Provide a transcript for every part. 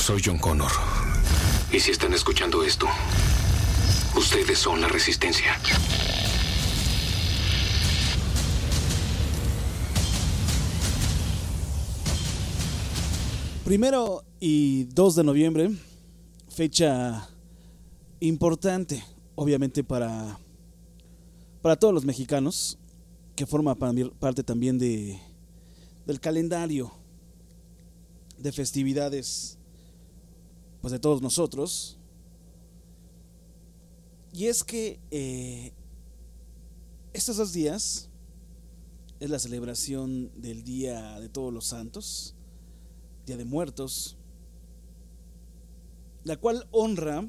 Soy John Connor. Y si están escuchando esto, ustedes son la resistencia. Primero y 2 de noviembre, fecha importante, obviamente para todos los mexicanos, que forma parte también del calendario de festividades, pues, de todos nosotros. Y es que estos 2 días es la celebración del Día de Todos los Santos, Día de Muertos, la cual honra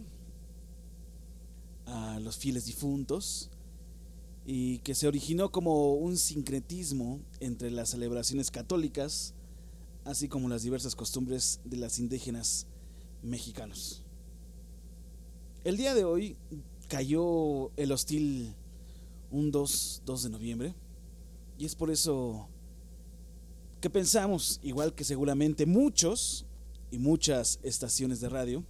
a los fieles difuntos y que se originó como un sincretismo entre las celebraciones católicas, así como las diversas costumbres de las indígenas mexicanos. El día de hoy cayó el hostil un 2 de noviembre, y es por eso que pensamos, igual que seguramente muchos y muchas estaciones de radio,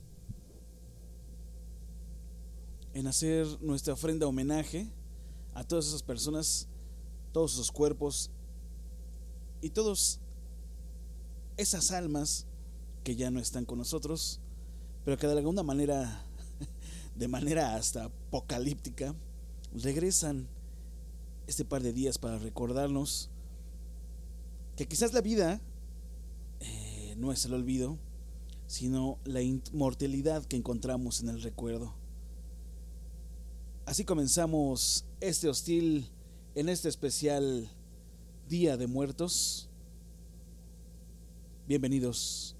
en hacer nuestra ofrenda homenaje a todas esas personas, todos esos cuerpos y todas esas almas que ya no están con nosotros, pero que de alguna manera, de manera hasta apocalíptica, regresan este par de días para recordarnos que quizás la vida no es el olvido, sino la inmortalidad que encontramos en el recuerdo. Así comenzamos este hostil en este especial Día de Muertos. Bienvenidos.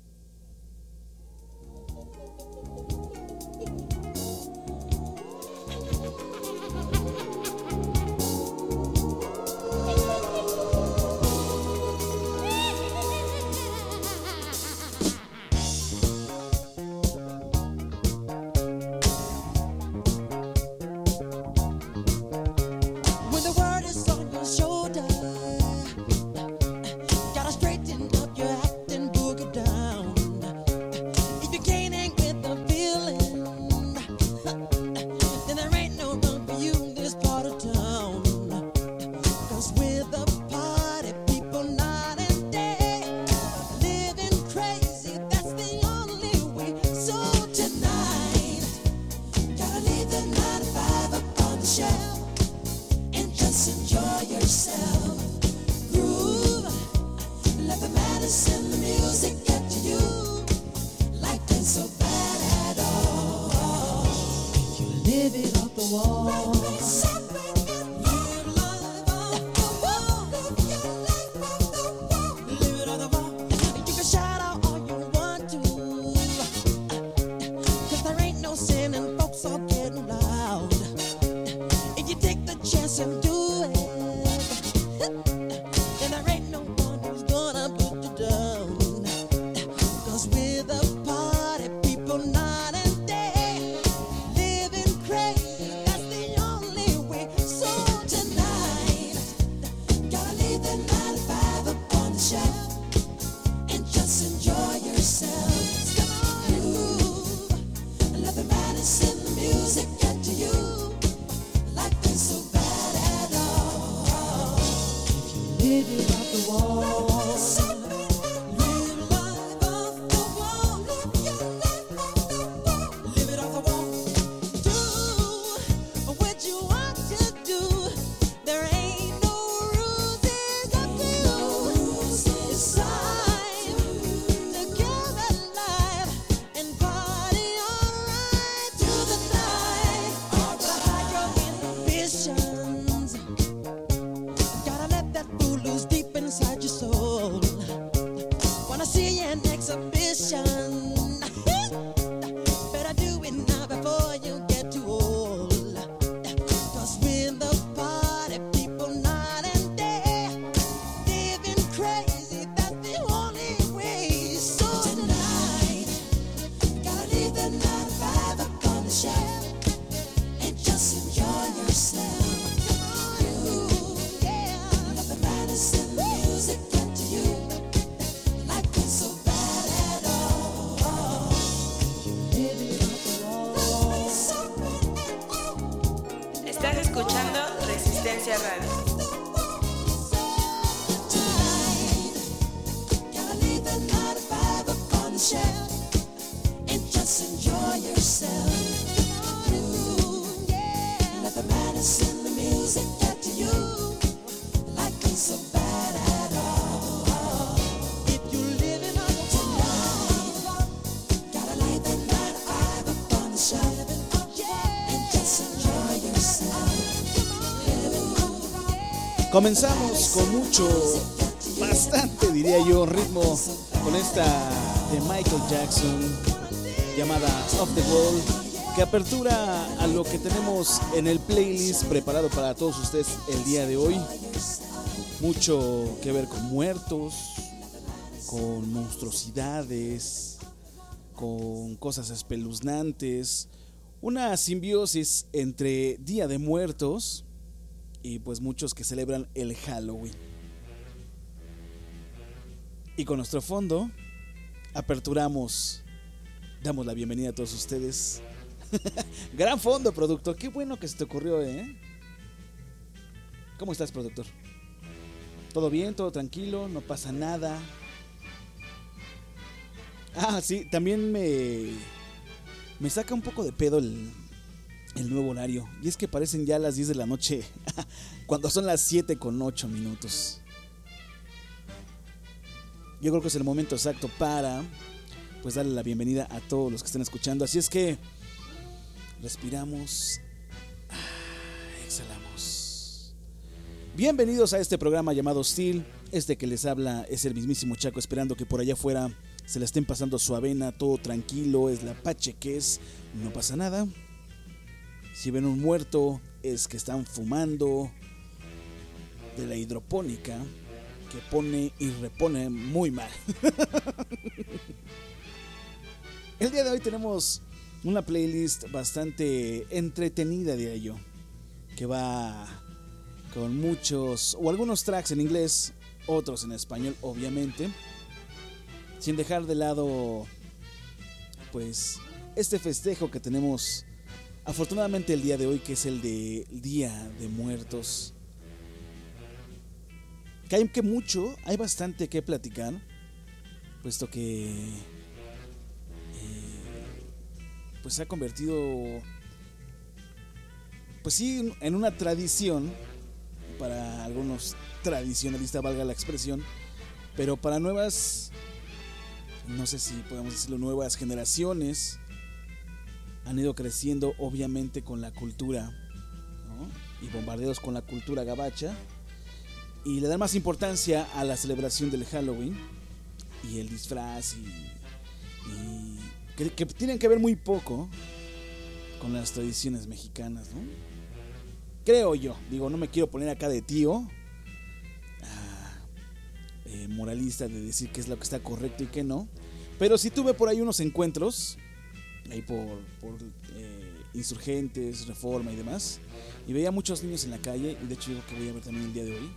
the shelf and just enjoy yourself. Ooh, yeah. Let the madness in the music get to you like it's so bad at all. If you're living on the tonight, gotta light that night eye up on the shelf and just enjoy yourself. Comenzamos con mucho, bastante diría yo, ritmo con esta de Michael Jackson llamada Off the Wall, que apertura a lo que tenemos en el playlist preparado para todos ustedes el día de hoy. Mucho que ver con muertos, con monstruosidades, con cosas espeluznantes, una simbiosis entre Día de Muertos y pues muchos que celebran el Halloween. Y con nuestro fondo aperturamos, damos la bienvenida a todos ustedes. Gran fondo, productor, qué bueno que se te ocurrió, ¿eh? ¿Cómo estás, productor? ¿Todo bien? ¿Todo tranquilo? ¿No pasa nada? Ah, sí, también me saca un poco de pedo el nuevo horario. Y es que parecen ya las 10 de la noche cuando son las 7:08. Yo creo que es el momento exacto para pues darle la bienvenida a todos los que estén escuchando. Así es que respiramos, exhalamos. Bienvenidos a este programa llamado Hostil. Este que les habla es el mismísimo Chaco, esperando que por allá afuera se la estén pasando su avena, todo tranquilo, es la pachequez, no pasa nada. Si ven un muerto, es que están fumando de la hidropónica, que pone y repone muy mal. El día de hoy tenemos una playlist bastante entretenida, diría yo, que va con muchos o algunos tracks en inglés, otros en español, obviamente, sin dejar de lado pues este festejo que tenemos afortunadamente el día de hoy, que es el de Día de Muertos. Hay bastante que platicar, puesto que pues se ha convertido, pues sí, en una tradición para algunos tradicionalistas, valga la expresión, pero para nuevas, no sé si podemos decirlo, nuevas generaciones han ido creciendo obviamente con la cultura, ¿no? Y bombardeados con la cultura gabacha, y le dan más importancia a la celebración del Halloween y el disfraz y que tienen que ver muy poco con las tradiciones mexicanas, ¿no? Creo yo, digo, no me quiero poner acá de tío moralista de decir qué es lo que está correcto y qué no, pero sí tuve por ahí unos encuentros ahí por Insurgentes, Reforma y demás, y veía muchos niños en la calle, y de hecho yo creo que voy a ver también el día de hoy,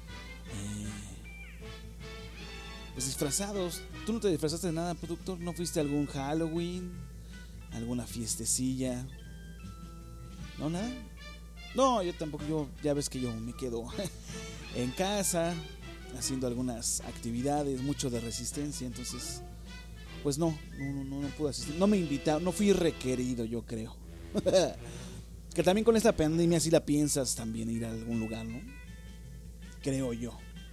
pues disfrazados. ¿Tú no te disfrazaste de nada, productor? ¿No fuiste a algún Halloween? ¿Alguna fiestecilla? ¿No, nada? No, yo tampoco. Yo ya ves que yo me quedo en casa haciendo algunas actividades, mucho de resistencia, entonces pues no pude asistir. No me invitaron, no fui requerido, yo creo. Que también con esta pandemia sí la piensas también ir a algún lugar, ¿no? Creo yo.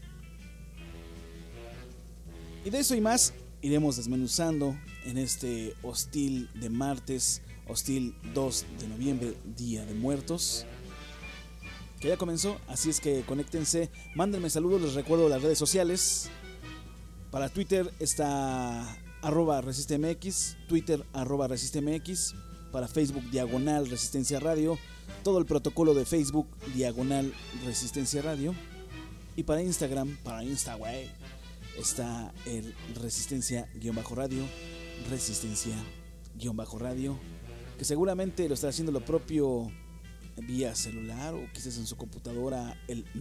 Y de eso y más iremos desmenuzando en este Hostil de martes, Hostil 2 de noviembre, Día de Muertos, que ya comenzó, así es que conéctense, mándenme saludos, les recuerdo las redes sociales. Para Twitter está @resistemx, Twitter @resistemx, para Facebook diagonal Resistencia Radio, todo el protocolo de Facebook diagonal Resistencia Radio, y para Instagram, está el Resistencia-Radio, Resistencia-Radio, que seguramente lo está haciendo lo propio vía celular o quizás en su computadora,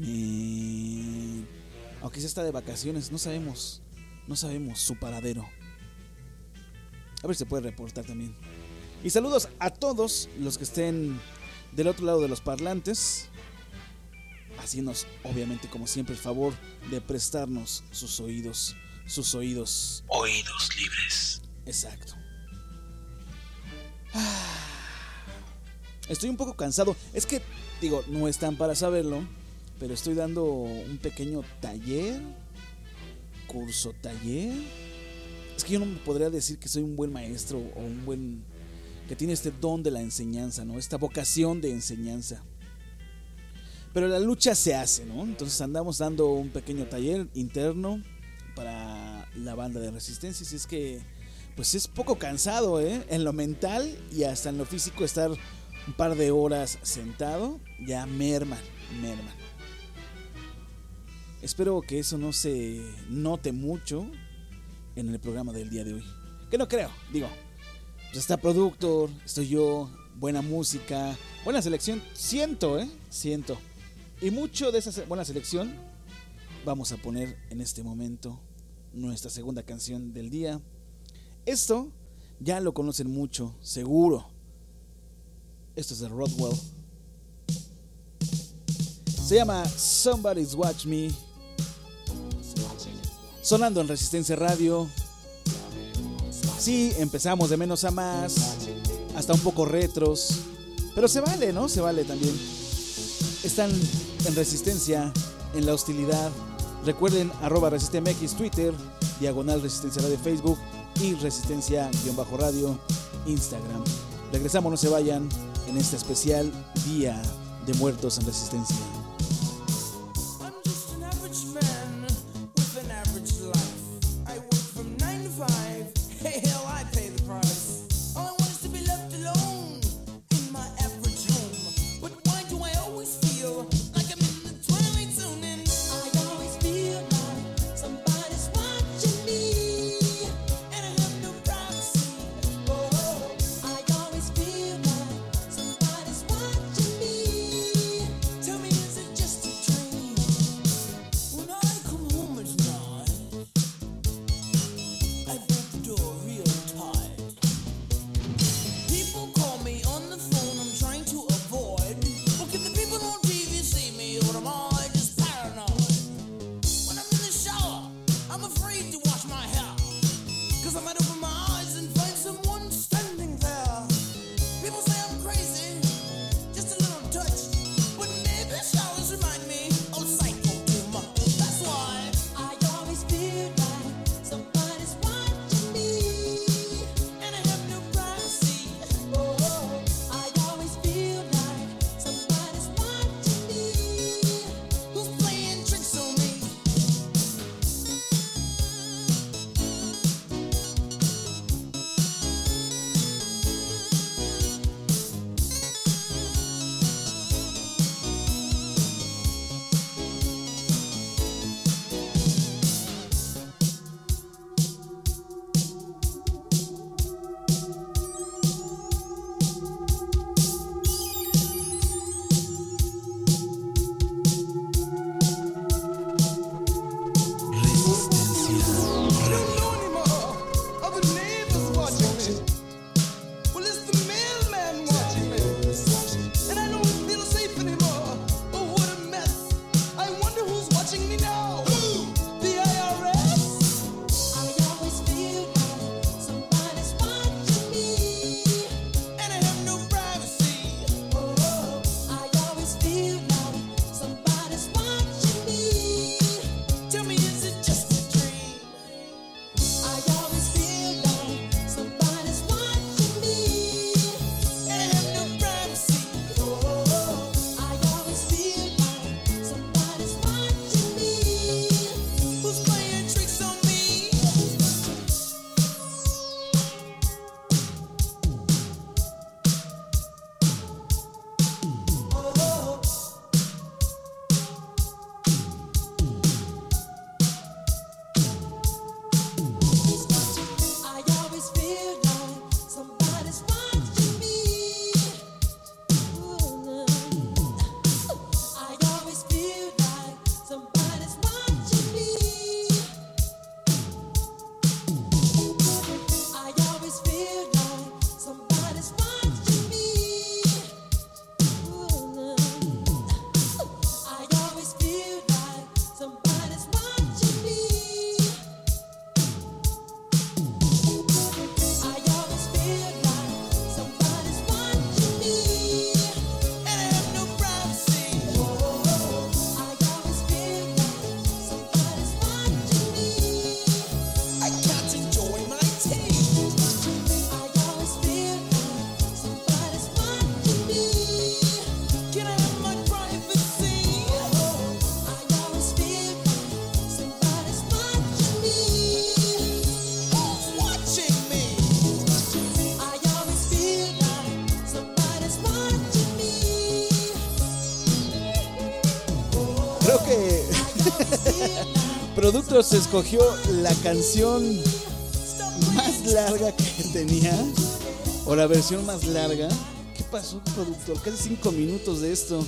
o quizás está de vacaciones, no sabemos su paradero. A ver si se puede reportar también. Y saludos a todos los que estén del otro lado de los parlantes, haciéndonos obviamente como siempre el favor de prestarnos sus oídos, sus oídos. Oídos libres. Exacto. Estoy un poco cansado. Es que, digo, no están para saberlo, pero estoy dando un pequeño taller, curso taller. Es que yo no me podría decir que soy un buen maestro o un buen... que tiene este don de la enseñanza, ¿no? Esta vocación de enseñanza. Pero la lucha se hace, ¿no? Entonces andamos dando un pequeño taller interno para la banda de Resistencia. Y es que, pues es poco cansado, ¿eh? En lo mental y hasta en lo físico estar un par de horas sentado, ya merman. Espero que eso no se note mucho en el programa del día de hoy. Que no creo, digo. Pues está Productor, estoy yo, buena música, buena selección. Siento. Y mucho de esa buena selección vamos a poner en este momento nuestra segunda canción del día. Esto ya lo conocen mucho, seguro. Esto es de Rodwell. Se llama Somebody's Watch Me. Sonando en Resistencia Radio. Sí, empezamos de menos a más, hasta un poco retros, pero se vale, ¿no? Se vale también. Están en Resistencia, en la hostilidad. Recuerden @ResisteMX Twitter, /Resistencia Radio Facebook y Resistencia-Radio Instagram. Regresamos, no se vayan, en este especial Día de Muertos en Resistencia. productor se escogió la canción más larga que tenía, o la versión más larga. ¿Qué pasó, productor? Casi 5 minutos de esto.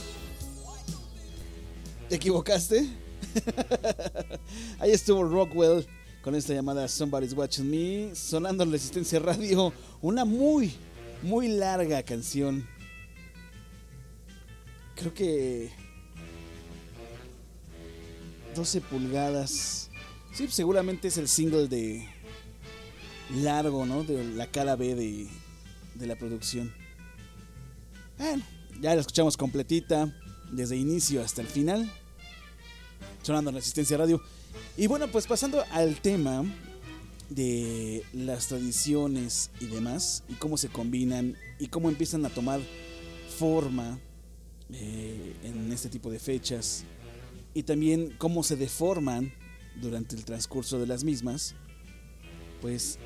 ¿Te equivocaste? Ahí estuvo Rockwell con esta llamada Somebody's Watching Me, sonando en Resistencia Radio. Una muy larga canción. Creo que 12 pulgadas. Sí, seguramente es el single de largo, ¿no? De la cara B de la producción. Bueno, ya la escuchamos completita, desde inicio hasta el final, sonando en Resistencia Radio. Y bueno, pues pasando al tema de las tradiciones y demás, y cómo se combinan y cómo empiezan a tomar forma en este tipo de fechas, y también cómo se deforman durante el transcurso de las mismas. Pues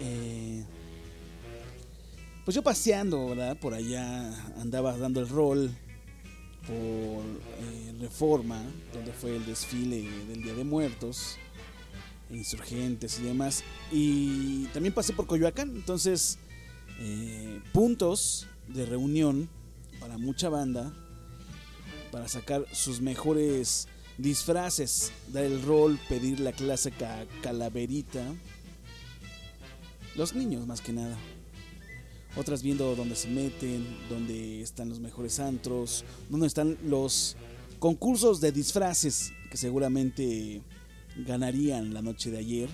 yo paseando, ¿verdad? Por allá andaba dando el rol por Reforma, donde fue el desfile del Día de Muertos, Insurgentes y demás, y también pasé por Coyoacán. Entonces puntos de reunión para mucha banda, para sacar sus mejores disfraces, dar el rol, pedir la clásica calaverita. Los niños más que nada. Otras viendo dónde se meten, dónde están los mejores antros, dónde están los concursos de disfraces que seguramente ganarían la noche de ayer.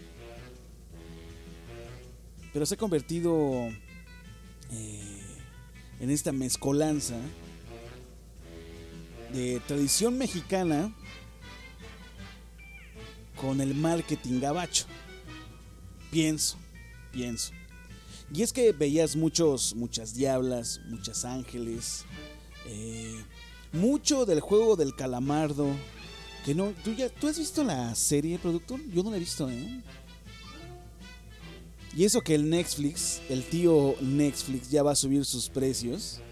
Pero se ha convertido en esta mezcolanza de tradición mexicana con el marketing gabacho. Pienso. Y es que veías muchas diablas, muchas ángeles, mucho del juego del calamardo. Que no, ¿tú has visto la serie, productor? Yo no la he visto, ¿eh? Y eso que el tío Netflix ya va a subir sus precios,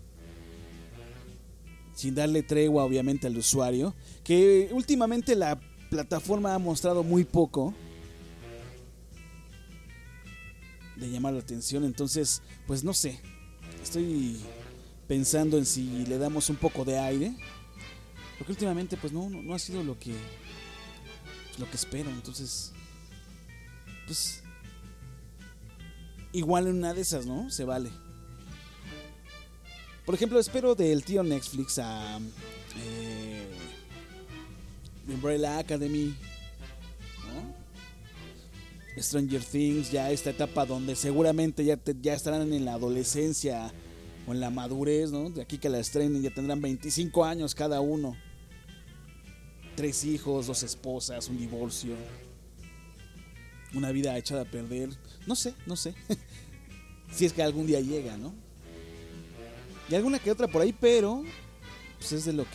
sin darle tregua obviamente al usuario, que últimamente la plataforma ha mostrado muy poco de llamar la atención. Entonces, pues no sé, estoy pensando en si le damos un poco de aire, porque últimamente pues no ha sido lo que espero. Entonces, pues igual en una de esas, ¿no? Se vale. Por ejemplo, espero del tío Netflix a Umbrella Academy, ¿no? Stranger Things, ya esta etapa donde seguramente ya estarán en la adolescencia o en la madurez, ¿no? De aquí que la estrenen ya tendrán 25 años cada uno, 3 hijos, 2 esposas, un divorcio, una vida echada a perder. No sé si es que algún día llega, ¿no? Y alguna que otra por ahí, pero pues es de lo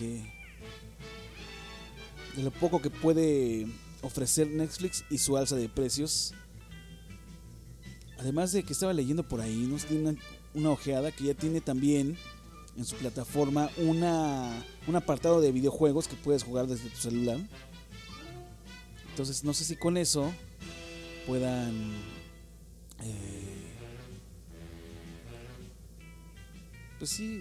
poco que puede ofrecer Netflix y su alza de precios. Además de que estaba leyendo por ahí, ¿no? Tiene una ojeada que ya tiene también en su plataforma un apartado de videojuegos que puedes jugar desde tu celular. Entonces no sé si con eso puedan pues sí,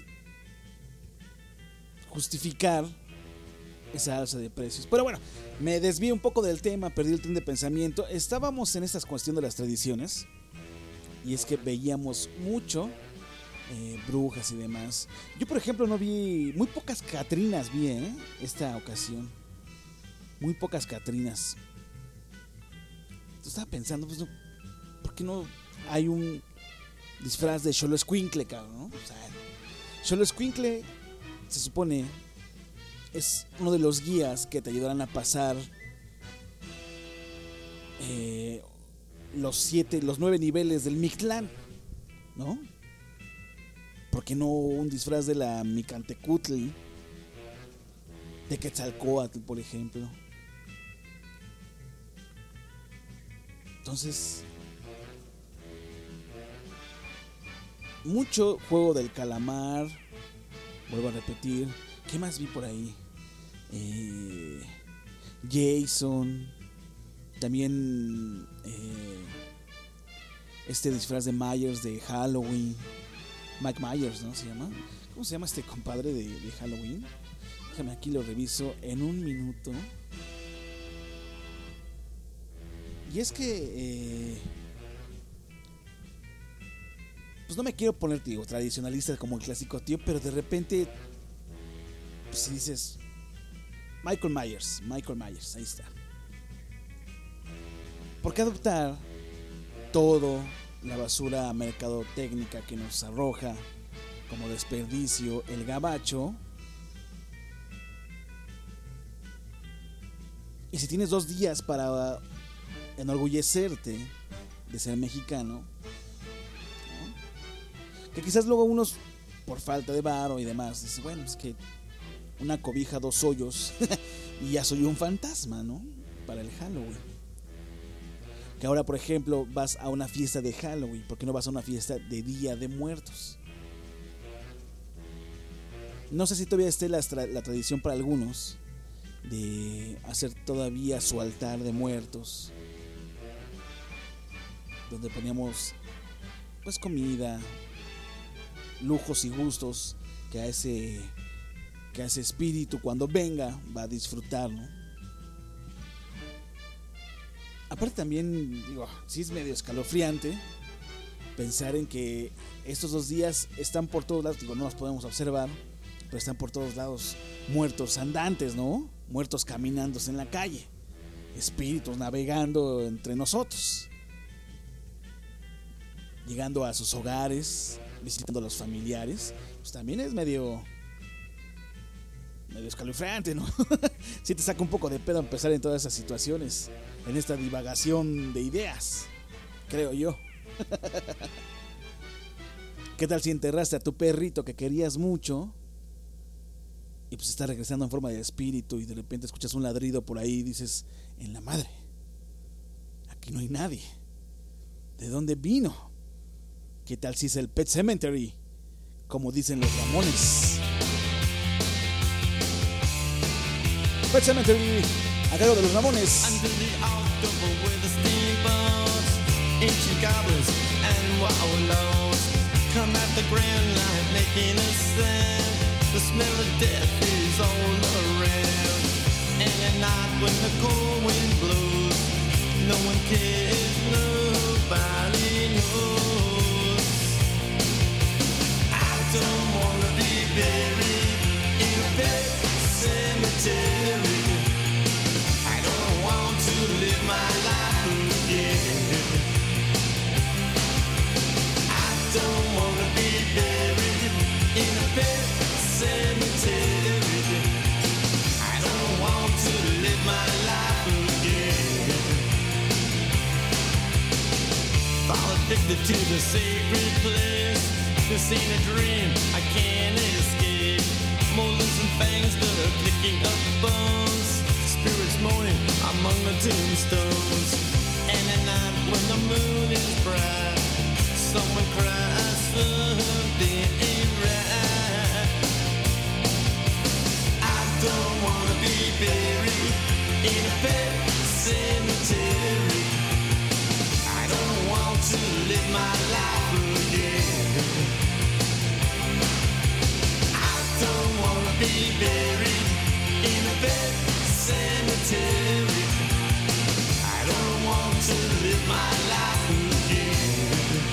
justificar esa alza de precios. Pero bueno, me desvío un poco del tema, perdí el tren de pensamiento. Estábamos en esta cuestión de las tradiciones, y es que veíamos mucho brujas y demás. Yo, por ejemplo, no vi, muy pocas catrinas vi esta ocasión. Muy pocas catrinas. Estaba pensando, pues, ¿por qué no hay un disfraz de Xoloescuincle, cabrón, ¿no? O sea, Xoloescuincle se supone es uno de los guías que te ayudarán a pasar los 9 niveles del Mictlán, ¿no? ¿Por qué no un disfraz de la Micantecutli, de Quetzalcóatl, por ejemplo? Entonces, mucho juego del calamar. Vuelvo a repetir. ¿Qué más vi por ahí? Jason, también este disfraz de Myers de Halloween. Mike Myers, ¿no? Se llama. ¿Cómo se llama este compadre de Halloween? Déjame aquí lo reviso en un minuto. Y es que pues no me quiero poner, tío, tradicionalista como el clásico tío, pero de repente pues si dices Michael Myers, ahí está. ¿Por qué adoptar todo la basura mercadotecnia que nos arroja como desperdicio el gabacho? Y si tienes 2 días para enorgullecerte de ser mexicano, ¿no? Que quizás luego unos, por falta de varo y demás, dicen, bueno, es que una cobija, 2 hoyos y ya soy un fantasma, ¿no? Para el Halloween. Que ahora, por ejemplo, vas a una fiesta de Halloween, ¿por qué no vas a una fiesta de Día de Muertos? No sé si todavía esté la tradición para algunos de hacer todavía su altar de muertos, donde poníamos pues comida, lujos y gustos que a ese espíritu cuando venga va a disfrutar, ¿no? Aparte también, digo, sí es medio escalofriante pensar en que estos 2 días están por todos lados, digo, no los podemos observar, pero están por todos lados muertos andantes, ¿no? Muertos caminándose en la calle, espíritus navegando entre nosotros, llegando a sus hogares, visitando a los familiares. Pues también es medio escalofriante, ¿no? Sí te saca un poco de pedo empezar en todas esas situaciones, en esta divagación de ideas, creo yo. ¿Qué tal si enterraste a tu perrito que querías mucho y pues está regresando en forma de espíritu y de repente escuchas un ladrido por ahí y dices, en la madre, aquí no hay nadie, ¿de dónde vino? ¿Qué tal si es el Pet Cemetery, como dicen los Ramones? Pet Cemetery, a cargo de los Ramones. Ancient goblins and wallows come at the grand light making a sound. The smell of death is all around. And at night when the cold wind blows, no one cares, nobody knows. I don't wanna be buried in a pet cemetery. I don't want to live my life again. Don't wanna be buried in a pet cemetery. I don't want to live my life again. Fall addicted to the sacred place. This ain't a dream, I can't escape. Molars and fangs that are picking up bones. Spirits moaning among the tombstones. And at night when the moon is bright, someone cries, something ain't right. I don't wanna be buried in a pet cemetery. I don't want to live my life again. I don't wanna be buried in a pet cemetery. I don't want to live my life again.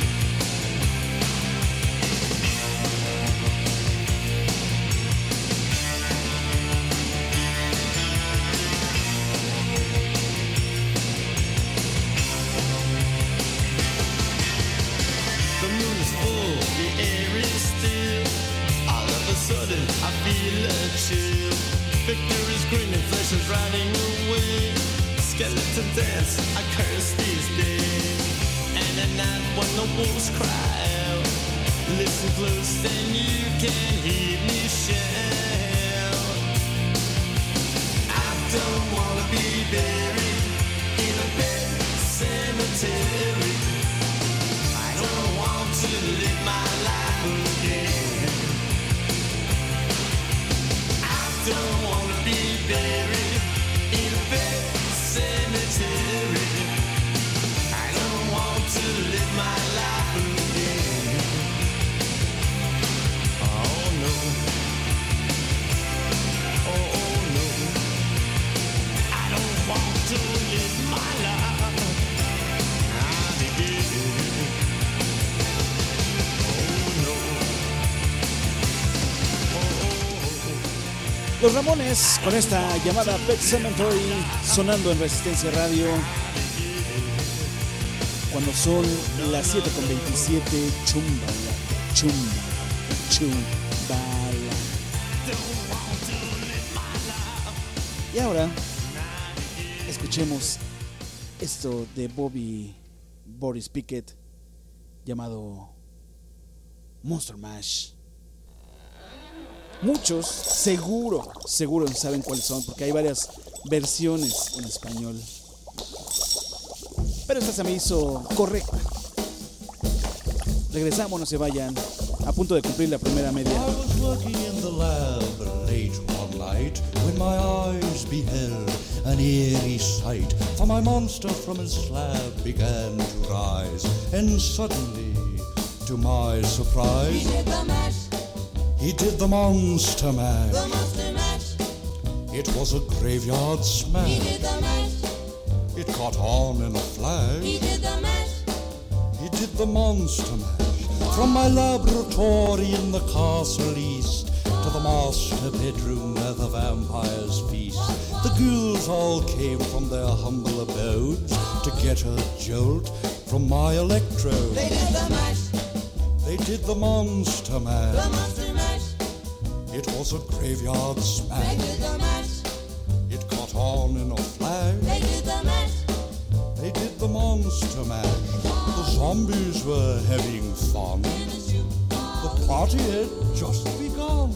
Sudden, I feel a chill. Victor is grinning, flesh is riding away. Skeleton dance, I curse these days. And at night when the wolves cry out, listen close and you can hear me shout. I don't wanna be buried in a pet cemetery. I don't want to live my life again. Don't wanna be buried in a pet cemetery. Los Ramones con esta llamada Pet Sematary sonando en Resistencia Radio cuando son las 7:27. Chumbala, chumbala. Y ahora escuchemos esto de Boris Pickett llamado Monster Mash. Muchos seguro saben cuáles son porque hay varias versiones en español, pero esta se me hizo correcta. Regresamos, no se vayan, a punto de cumplir la primera media. I was working in the lab late one night when my eyes beheld an eerie sight. For my monster from his slab began to rise, and suddenly, to my surprise, He did the mash, he did the monster mash. the monster mash. It was a graveyard He smash. did the mash, It caught on in a flash. he did the mash. He did the monster mash. From my laboratory in the castle east to the master bedroom where the vampires feast. The ghouls all came from their humble abodes to get a jolt from my electrode. They did the mash, They did the monster the mash. monster mash. It was a graveyard They smash. did the mash, It caught on in a flash. they did the mash. They did the monster mash. The zombies were having fun. The party had just begun.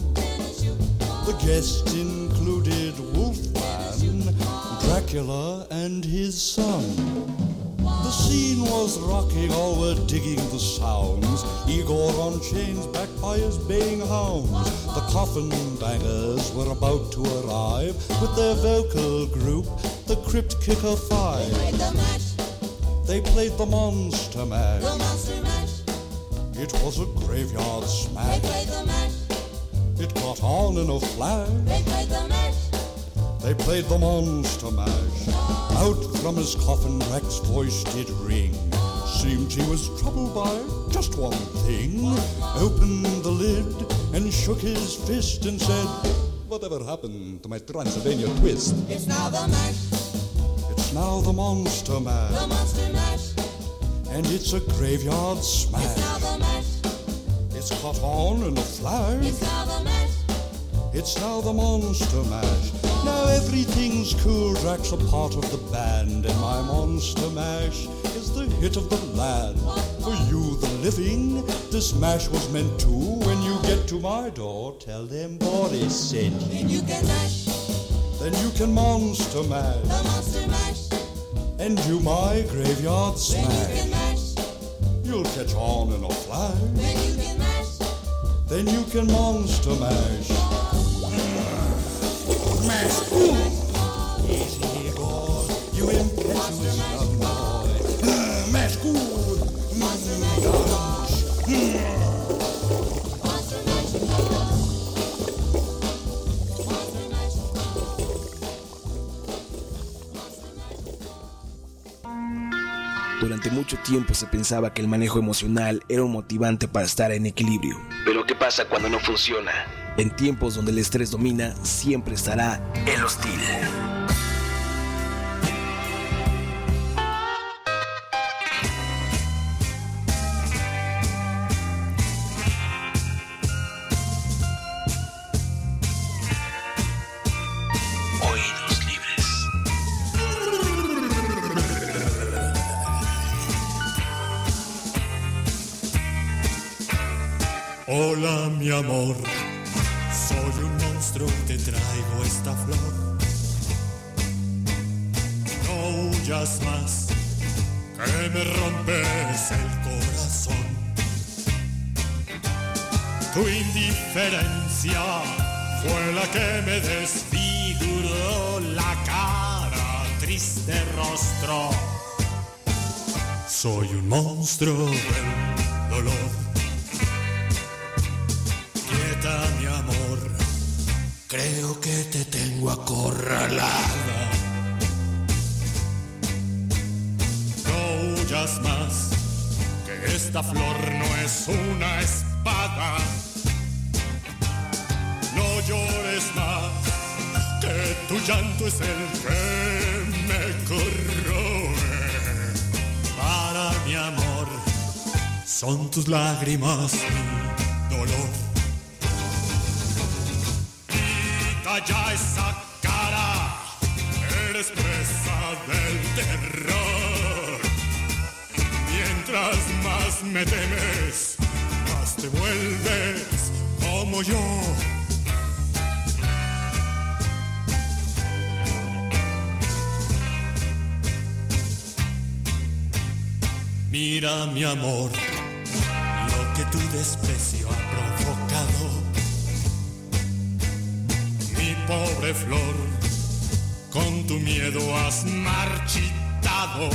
The guests included Wolfman, Dracula, and his son. The scene was rocking, all were digging the sounds. Igor on chains, backed by his baying hounds. The coffin bangers were about to arrive with their vocal group, the Crypt Kicker Five. Played the mash, They played the monster mash. the monster mash. It was a graveyard They smash. played the mash, It caught on in a flash. they played the mash. They played the monster mash. Out from his coffin, Drac's voice did ring. Seemed he was troubled by just one thing. Opened the lid and shook his fist and said, "Whatever happened to my Transylvania twist?" It's now the mash, It's now the monster mash. the monster mash. And it's a graveyard It's smash. now the mash, It's caught on in a flash. it's now the mash. It's now the monster mash. Now everything's cool. Drac's a part of the band, and my monster mash is the hit of the land. For you, the living, this mash was meant to. When you get to my door, tell them Boris sent you. Then you can mash, Then you can monster mash, the monster mash. and do my graveyard Then you smash. can mash, You'll catch on in a flash. then you can mash. Then you can monster mash. Mash. Easy, Igor. You impetuous young boy. Mash good. Monster mash, monster mash. Monster mash. Durante mucho tiempo se pensaba que el manejo emocional era un motivante para estar en equilibrio. Pero ¿qué pasa cuando no funciona? En tiempos donde el estrés domina, siempre estará el hostil. Oídos libres. Hola mi amor, soy un monstruo, te traigo esta flor. No huyas más, que me rompes el corazón. Tu indiferencia fue la que me desfiguró la cara, triste rostro. Soy un monstruo del dolor. Quieta, mi amor, creo que te tengo acorralada. No huyas más, que esta flor no es una espada. No llores más, tu llanto es el que me corroe. Para mi amor, son tus lágrimas mi dolor. Quita ya esa cara, eres presa del terror. Mientras más me temes, más te vuelves como yo. Mira mi amor, lo que tu desprecio ha provocado. Mi pobre flor, con tu miedo has marchitado.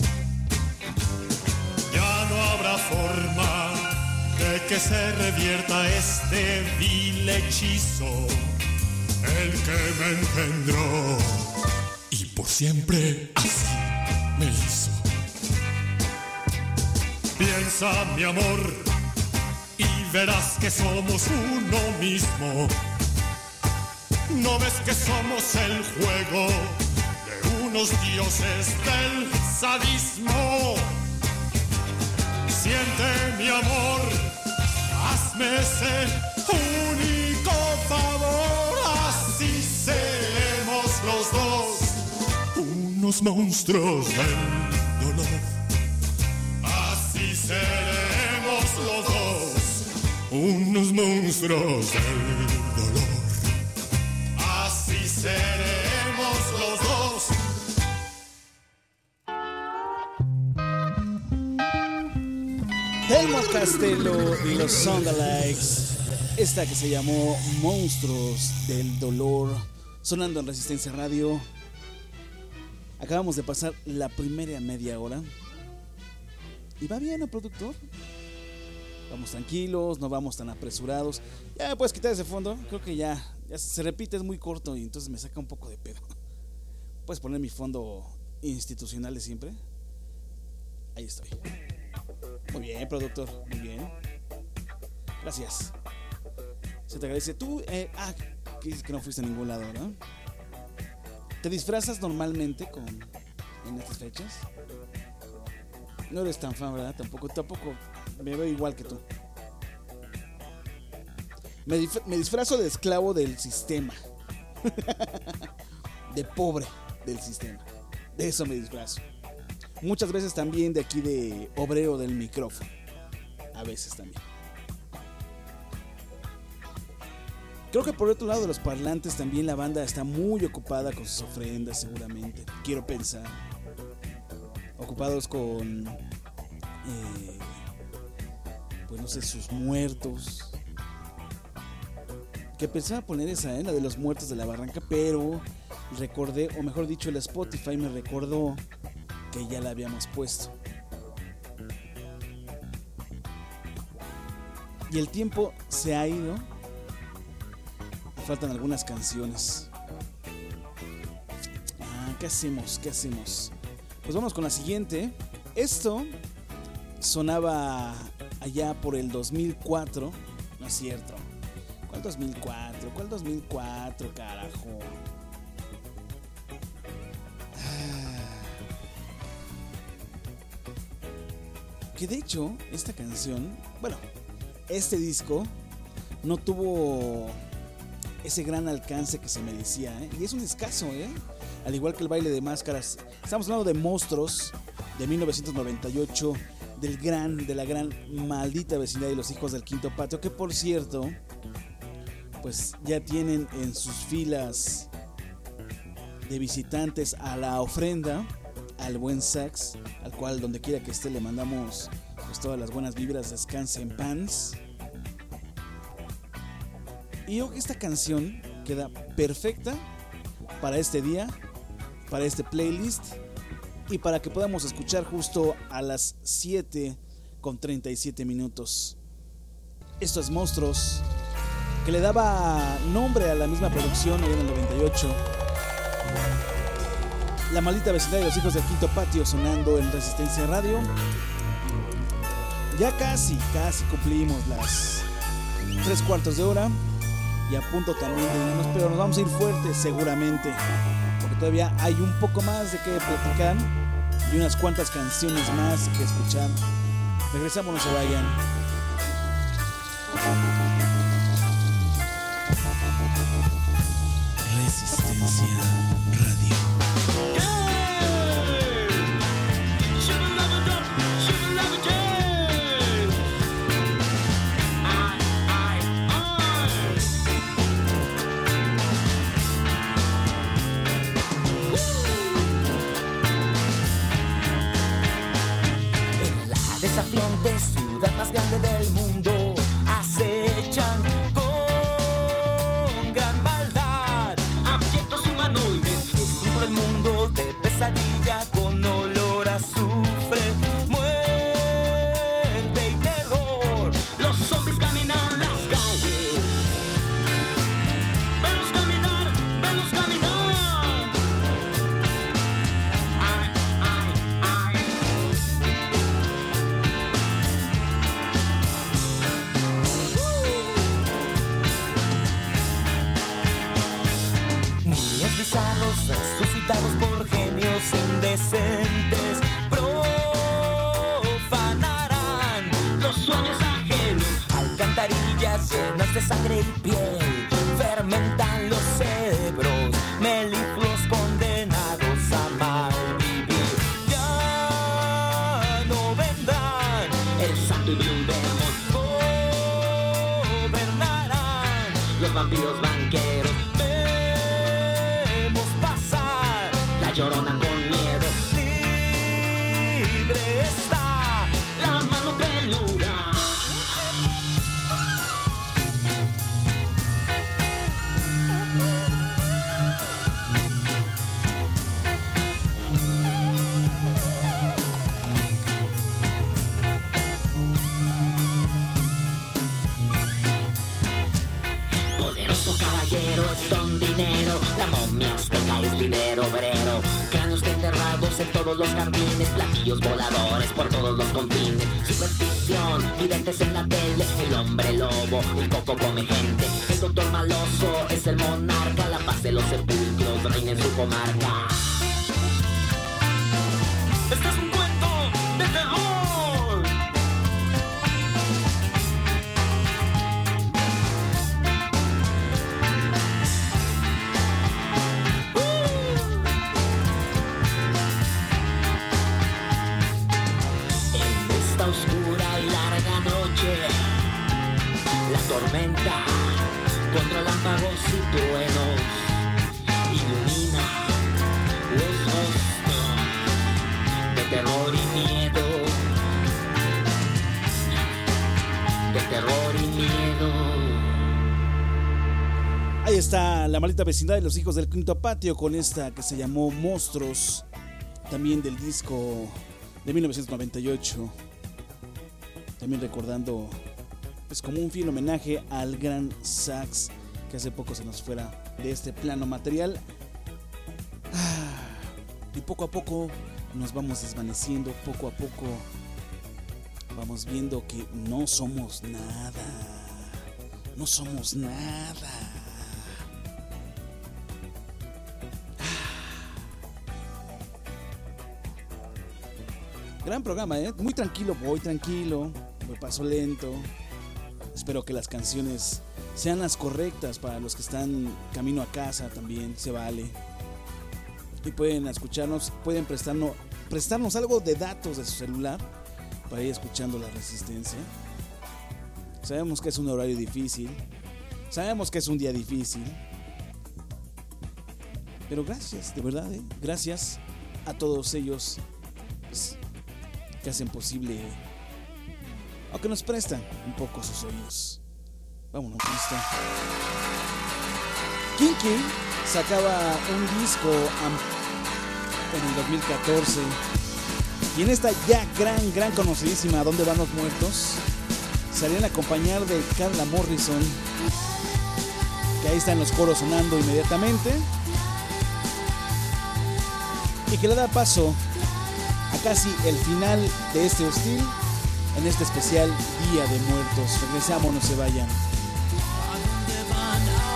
Ya no habrá forma de que se revierta este vil hechizo, el que me engendró y por siempre así me hizo. Piensa, mi amor, y verás que somos uno mismo. ¿No ves que somos el juego de unos dioses del sadismo? Siente, mi amor, hazme ese único favor. Así seremos los dos unos monstruos del dolor. Seremos los dos unos monstruos del dolor. Así seremos los dos. Telmo Costello y los Soundalikes. Esta que se llamó Monstruos del Dolor, sonando en Resistencia Radio. Acabamos de pasar la primera media hora. ¿Y va bien, ¿no, productor? Vamos tranquilos, no vamos tan apresurados. Ya puedes quitar ese fondo. Creo que ya se repite, es muy corto y entonces me saca un poco de pedo. Puedes poner mi fondo institucional de siempre. Ahí estoy. Muy bien, productor, muy bien. Gracias. Se te agradece. Tú, que dices que no fuiste a ningún lado, ¿no? ¿Te disfrazas normalmente en estas fechas? No eres tan fan, ¿verdad? Tampoco me veo igual que tú. Me disfrazo de esclavo del sistema. De pobre del sistema. De eso me disfrazo. Muchas veces también de aquí de obrero del micrófono. A veces también. Creo que por otro lado de los parlantes también la banda está muy ocupada con sus ofrendas, seguramente. Quiero pensar. Ocupados con pues no sé, sus muertos. Que pensaba poner esa, la de los muertos de la barranca, pero recordé, o mejor dicho, el Spotify me recordó que ya la habíamos puesto. Y el tiempo se ha ido. Faltan algunas canciones. ¿Qué hacemos? Pues vamos con la siguiente. Esto sonaba allá por el 2004. No es cierto. ¿Cuál 2004? ¿Cuál 2004, carajo? Que de hecho, esta canción, bueno, este disco no tuvo ese gran alcance que se merecía, y es un discazo, al igual que el Baile de Máscaras. Estamos hablando de Monstruos de 1998, de la gran Maldita Vecindad y los Hijos del Quinto Patio, que por cierto, pues ya tienen en sus filas de visitantes a la ofrenda, al buen Sax, al cual donde quiera que esté le mandamos pues todas las buenas vibras. Descanse en paz. Y yo creo que esta canción queda perfecta para este día, para este playlist y para que podamos escuchar justo a las 7:37. Esto es Monstruos, que le daba nombre a la misma producción en el 98. La Maldita Vecindad y los Hijos del Quinto Patio sonando en Resistencia Radio. Ya casi cumplimos las 3/4 de hora. y a punto también de irnos, pero nos vamos a ir fuertes seguramente, porque todavía hay un poco más de qué platicar y unas cuantas canciones más que escuchar. Regresamos, no se vayan. Resistencia Radio. Desafiante ciudad más grande del mundo, acechan con gran maldad objetos humanoides, dentro del mundo de pesadilla con olor a azufre, muerte y terror. Los zombies caminan las calles, velos caminar, velos caminar. Ay, ay, ay. Niños bizarros resucitados por genios indecentes profanarán los sueños ajenos. Alcantarillas llenas de sangre y piel fermentan los cerebros, melifluos condenados a malvivir. Ya no vendrán el santo y Blue Demon, gobernarán los vampiros banqueros. Vemos pasar la Llorona con miedo. Libre está la mano peluda. Poderoso caballero es don dinero, la momia azteca es líder obrero. Cráneos enterrados en todos los jardines, platillos voladores por todos los confines. Superstición, videntes en la tele, el hombre lobo, el coco come gente. El doctor maloso es el monarca, la paz de los sepulcros reina en su comarca. Este es un cuento de terror. En esta oscura y larga noche, la tormenta con relámpagos y truenos ilumina los rostros de terror y miedo, de terror y miedo. Ahí está la maldita vecindad de los hijos del quinto patio con esta que se llamó Monstruos, también del disco de 1998, también recordando pues como un fiel homenaje al gran sax que hace poco se nos fuera de este plano material. Y poco a poco nos vamos desvaneciendo, poco a poco vamos viendo que no somos nada, no somos nada. Gran programa, muy tranquilo, voy paso lento. Espero que las canciones sean las correctas para los que están camino a casa, también se vale. Y pueden escucharnos, pueden prestarnos algo de datos de su celular para ir escuchando La Resistencia. Sabemos que es un horario difícil, sabemos que es un día difícil, pero gracias, de verdad, gracias a todos ellos pues, que hacen posible o que nos prestan un poco sus oídos. Vámonos, listo. Kinky sacaba un disco en el 2014 y en esta ya gran conocidísima ¿Dónde van los muertos? Salían a acompañar de Carla Morrison, que ahí están los coros sonando inmediatamente y que le da paso a casi el final de este hostil en este especial Día de Muertos. Regresamos, no se vayan. ¿A dónde van a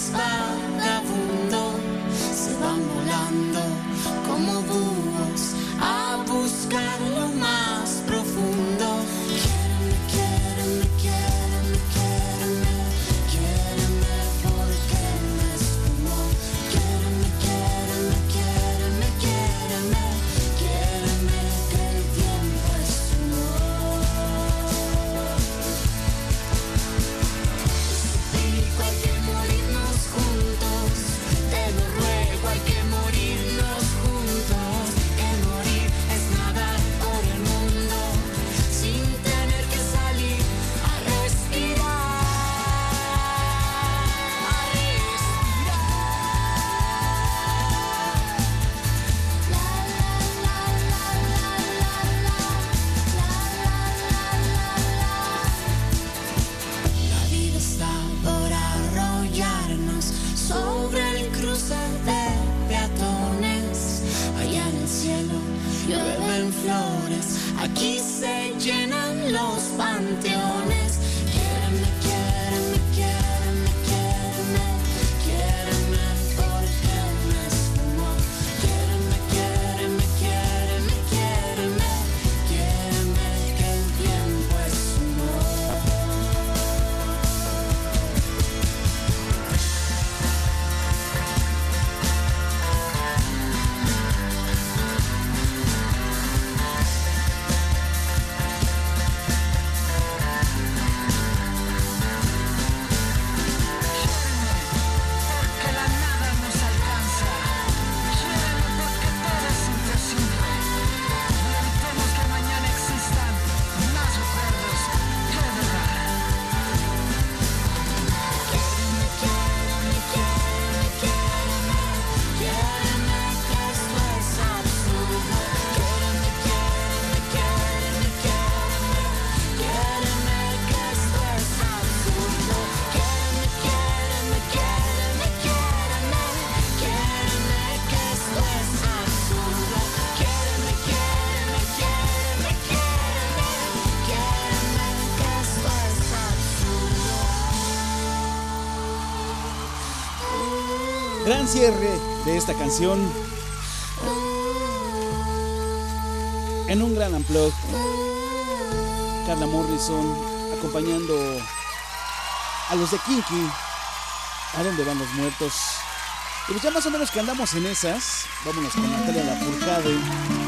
es vagabundo, se van volando como búhos a buscar lo más profundo. Quiéreme, quiéreme, quiéreme, quiéreme, quiéreme porque me esfumó. Quiéreme, quiéreme, quiéreme, quiéreme, quiéreme que el tiempo esfumó. Suplico, hay que morirnos juntos, te lo ruego, hay que morirnos juntos. Que morir es nadar por el mundo sin tener que salir a respirar, a respirar. La la la la la la la. La vida está por arrollarnos sobre el cruce de peatones. Allá en el cielo llueven flores, aquí se llenan los panteones. Quiéreme, quiéreme, quiéreme, quiéreme, quiéreme porque me esfumó. Quiéreme, quiéreme, quiéreme, quiéreme, quiéreme que el tiempo esfumó. Que la nada nos alcanza. Quiéreme porque todo es imposible. Y evitemos que mañana existan más recuerdos que verdad. Quiéreme, quiéreme, quiéreme, quiéreme, quiéreme que esto es absurdo. Quiéreme, quiéreme, quiéreme, quiéreme, quiéreme que esto es absurdo. Quiéreme, quiéreme, quiéreme, quiéreme, quiéreme que esto es absurdo. Quiéreme, quiéreme, quiéreme, quiéreme, quiéreme que esto es absurdo. Gran cierre de esta canción en un gran unplug. Carla Morrison acompañando a los de Kinky, ¿A dónde van los muertos? Y pues ya más o menos que andamos en esas. Vámonos con Natalia Lafourcade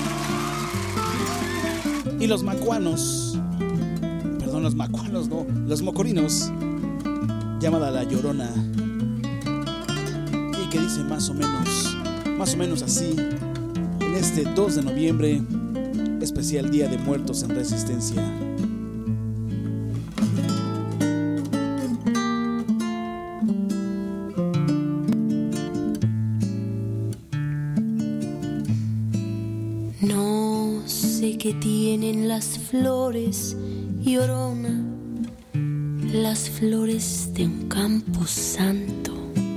y los macuanos. Perdón, los macuanos no, los mocorinos. Llamada La Llorona. Y que dice más o menos así. En este 2 de noviembre, especial Día de Muertos en Resistencia. No sé qué tienen las flores, Llorona, las flores de un campo santo.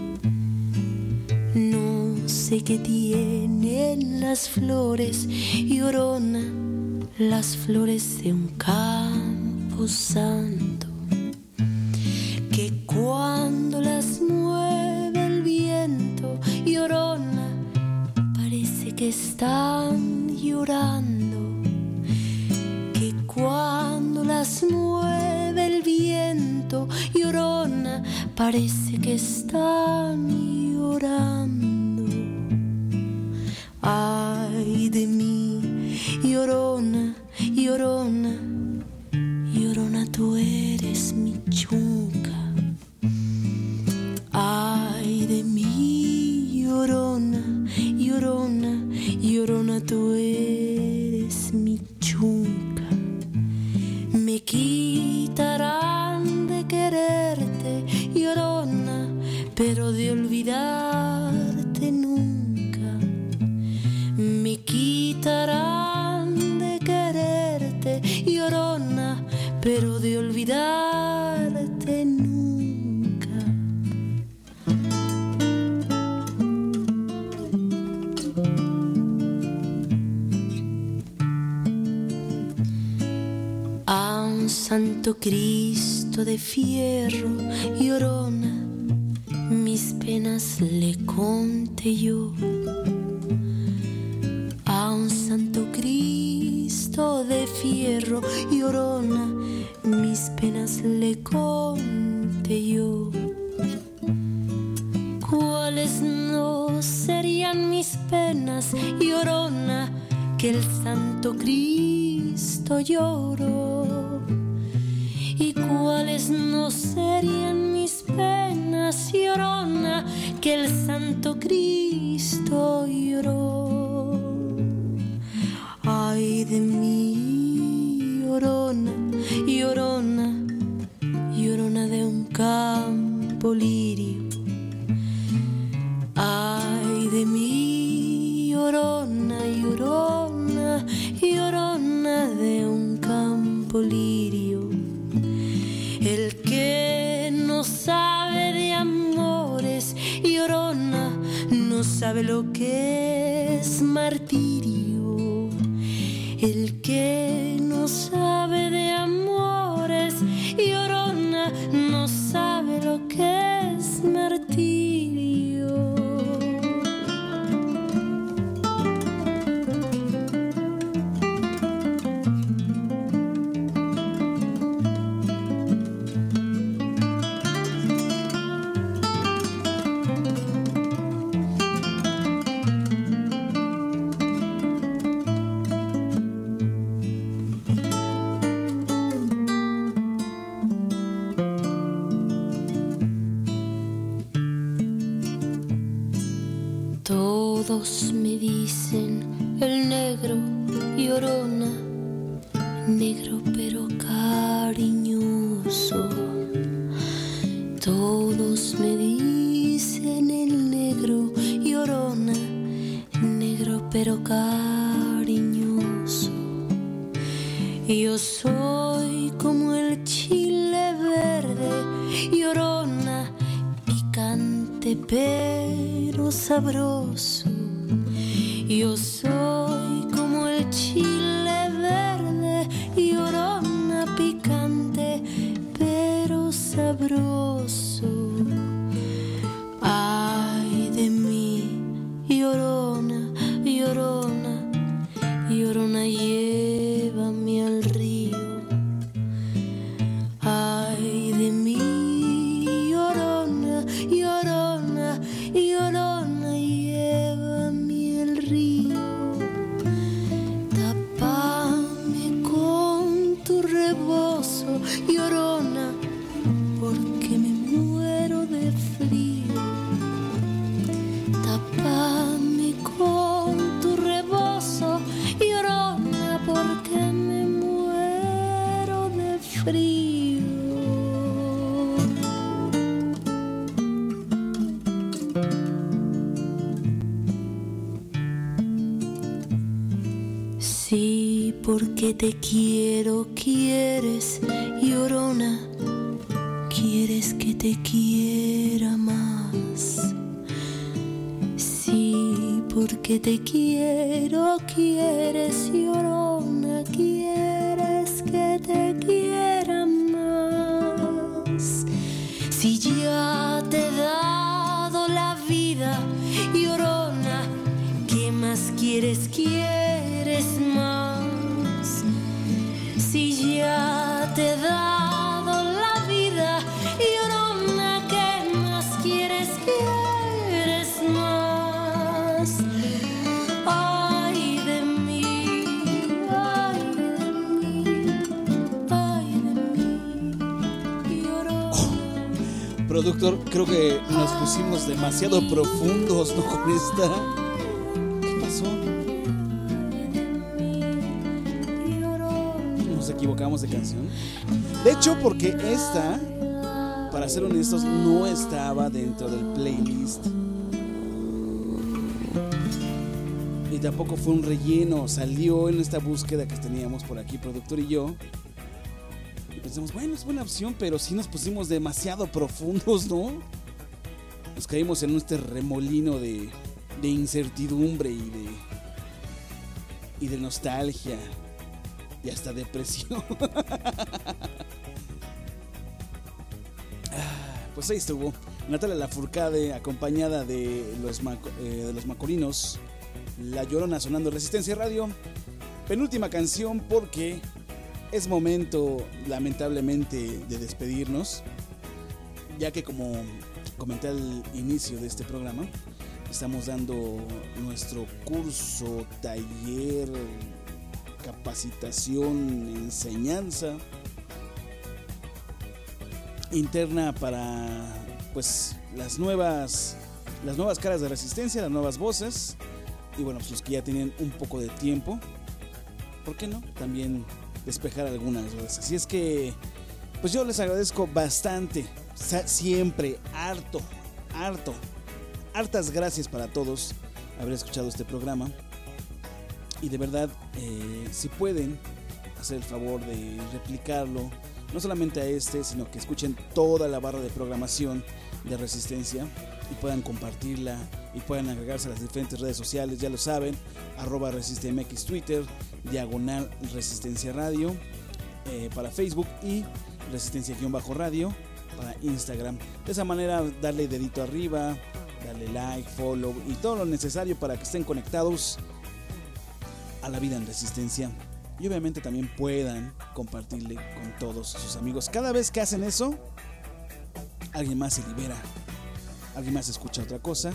No sé qué tienen las flores, Llorona, las flores de un campo santo, que cuando las mueve el viento, Llorona, parece que están llorando, que cuando las mueve el viento, Llorona, parece que están llorando. Ay de mí, Llorona, Llorona, Llorona, tú eres mi chunca. Ay de mí, Llorona, Llorona, Llorona, tú eres mi chunca. Me quitarán de quererte, Llorona, pero de olvidarte nunca. Me quitarán de quererte, Llorona, pero de olvidarte nunca. A un santo Cristo de fierro, Llorona, mis penas le conté yo a un santo Cristo de fierro, llorona, mis penas le conté yo. ¿Cuáles no serían mis penas, llorona, que el santo Cristo lloró? ¿Y cuáles no serían mis penas, llorona, que el santo Cristo lloró? Ay de mí, llorona, llorona, llorona de un campo lirio. Ay de mí, llorona, llorona, llorona de un campo lirio. El que no sabe de amores, llorona, no sabe lo que es martirio. El que no sabe de amores, llorona, no sabe lo que es martirio. Todos me dicen el negro, llorona, negro pero cariñoso. Todos me dicen el negro, llorona, negro pero cariñoso. Yo soy como el chile verde, llorona, picante pero sabroso. Yo soy como el chile verde, llorona, picante pero sabroso. Ay de mí, llorona, llorona, llorona, llévame al río. Ay de mí, llorona, llorona, llorona, llévame al río. Tápame con tu rebozo, llorona, porque me muero de frío. Tápame con tu rebozo, llorona, porque me muero de frío. Sí, porque te quiero, quieres, llorona, quieres que te quiera más. Sí, porque te quiero, quieres, llorona, quieres que te quiera más. Si ya te he dado la vida, llorona, ¿qué más quieres? ¿Quieres más? Si ya te he dado la vida, llorona, ¿qué más quieres? ¿Quieres más? Ay de mí, ay de mí, ay de mí, llorona. Productor, creo que nos pusimos demasiado profundos, ¿no? Con esta. ¿Qué pasó? Nos equivocamos de canción. De hecho, porque esta, para ser honestos, no estaba dentro del playlist. Y tampoco fue un relleno. Salió en esta búsqueda que teníamos por aquí, productor y yo. Y pensamos, bueno, es buena opción, pero sí nos pusimos demasiado profundos, ¿no? Nos caímos en este remolino de incertidumbre y de nostalgia y hasta depresión. Pues ahí estuvo. Natalia Lafourcade, acompañada de los Macorinos, La Llorona, sonando Resistencia Radio. Penúltima canción porque es momento, lamentablemente, de despedirnos, ya que, como comenté al inicio de este programa, estamos dando nuestro curso, taller, capacitación, enseñanza interna para, pues, las nuevas caras de Resistencia, las nuevas voces, y bueno, pues los que ya tienen un poco de tiempo, ¿por qué no? También despejar algunas dudas. Así es que, pues yo les agradezco bastante, siempre, hartas gracias para todos haber escuchado este programa. Y de verdad, si pueden hacer el favor de replicarlo, no solamente a este, sino que escuchen toda la barra de programación de Resistencia y puedan compartirla y puedan agregarse a las diferentes redes sociales, ya lo saben, @ResisteMX Twitter, /Resistencia Radio para Facebook y Resistencia-Radio para Instagram. De esa manera, darle dedito arriba, darle like, follow y todo lo necesario para que estén conectados a la vida en Resistencia. Y obviamente también puedan compartirle con todos sus amigos. Cada vez que hacen eso, alguien más se libera, alguien más escucha otra cosa.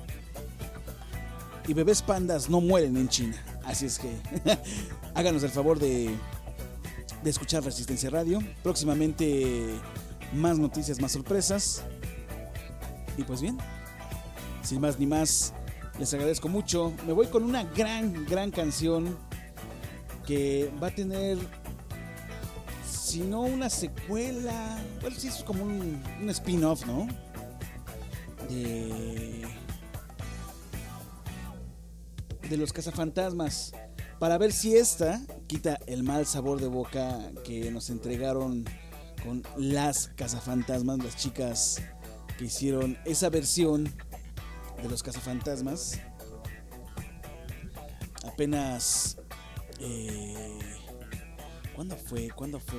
Y bebés pandas no mueren en China. Así es que háganos el favor de escuchar Resistencia Radio. Próximamente más noticias, más sorpresas. Y pues bien, sin más ni más, les agradezco mucho. Me voy con una gran canción que va a tener, si no una secuela, bueno, sí, es como un spin-off, ¿no? De los cazafantasmas, para ver si esta quita el mal sabor de boca que nos entregaron con las cazafantasmas, las chicas que hicieron esa versión de los cazafantasmas. Apenas ¿Cuándo fue?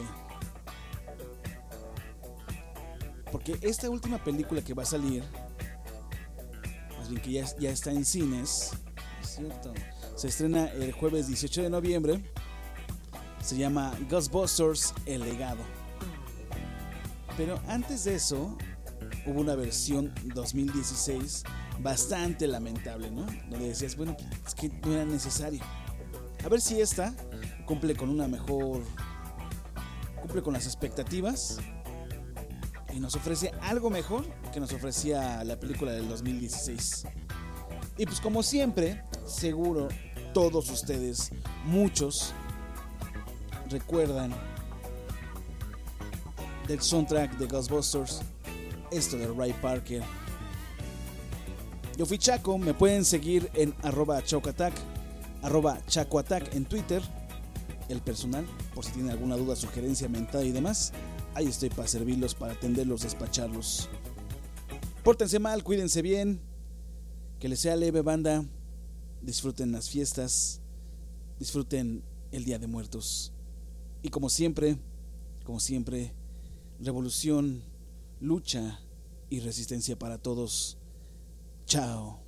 Porque esta última película que va a salir, más bien que ya está en cines, ¿es cierto? Se estrena el jueves 18 de noviembre. Se llama Ghostbusters: El Legado. Pero antes de eso, hubo una versión 2016 bastante lamentable, ¿no? Donde decías, bueno, es que no era necesario. A ver si esta cumple con las expectativas y nos ofrece algo mejor que nos ofrecía la película del 2016. Y pues como siempre, seguro todos ustedes, muchos, recuerdan del soundtrack de Ghostbusters, esto de Ray Parker. Yo fui Chaco, me pueden seguir en @ChacoAttack, @ChacoAttack en Twitter, el personal, por si tienen alguna duda, sugerencia, mentada y demás. Ahí estoy para servirlos, para atenderlos, despacharlos. Pórtense mal, cuídense bien, que les sea leve, banda. Disfruten las fiestas, disfruten el Día de Muertos. Y como siempre, revolución, lucha y resistencia para todos. Chao.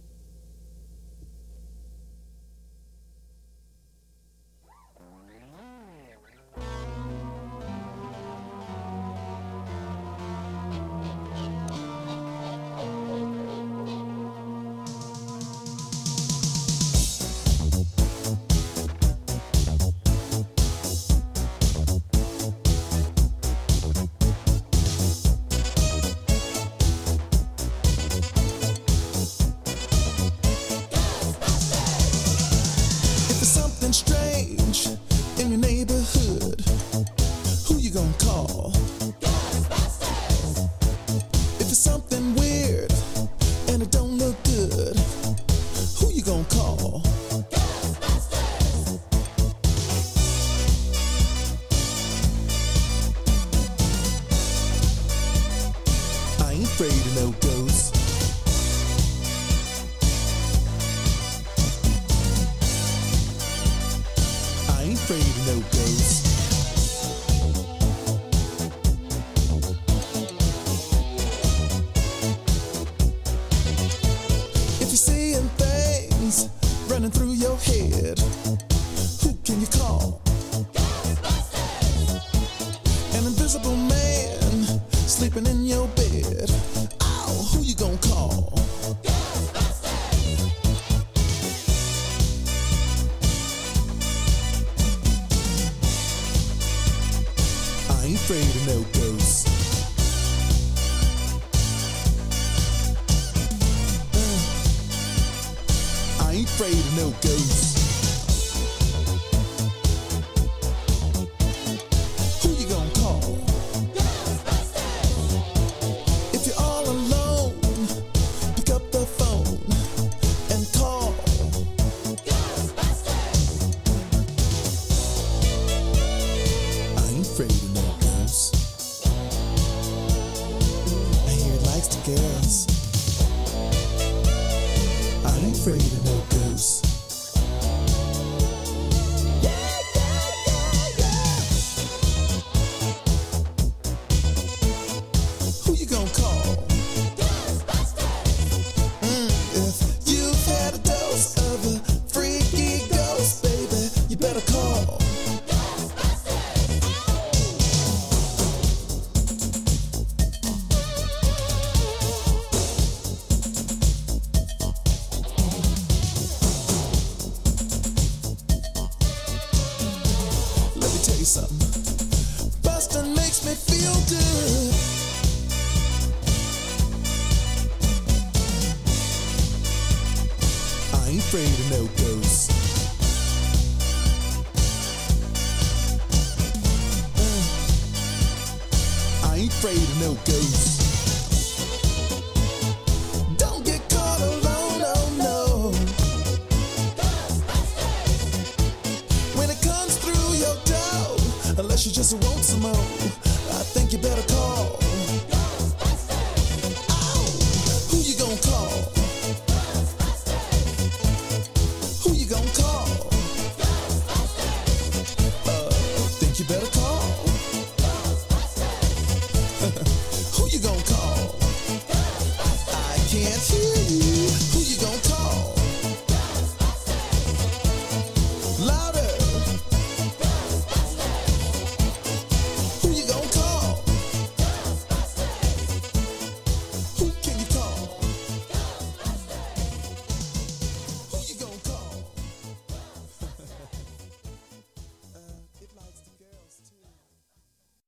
ain't afraid of no ghosts. Who you gonna call? If you're all alone, pick up the phone and call. I ain't afraid of no ghosts. I hear it likes the girls. I ain't afraid of no ghosts. Who you gonna call? If you've had a dose of a freaky ghost, baby, you better call. Let me tell you something. Bustin' makes me feel good. I ain't afraid of no ghosts. I ain't afraid of no ghosts. Don't get caught alone, oh no. When it comes through your door, unless you just want some more, I think you better call. Oh, who you gonna call? Who you gonna call? Think you better call. Who you gonna call? I can't hear you. Who you gonna call? Louder.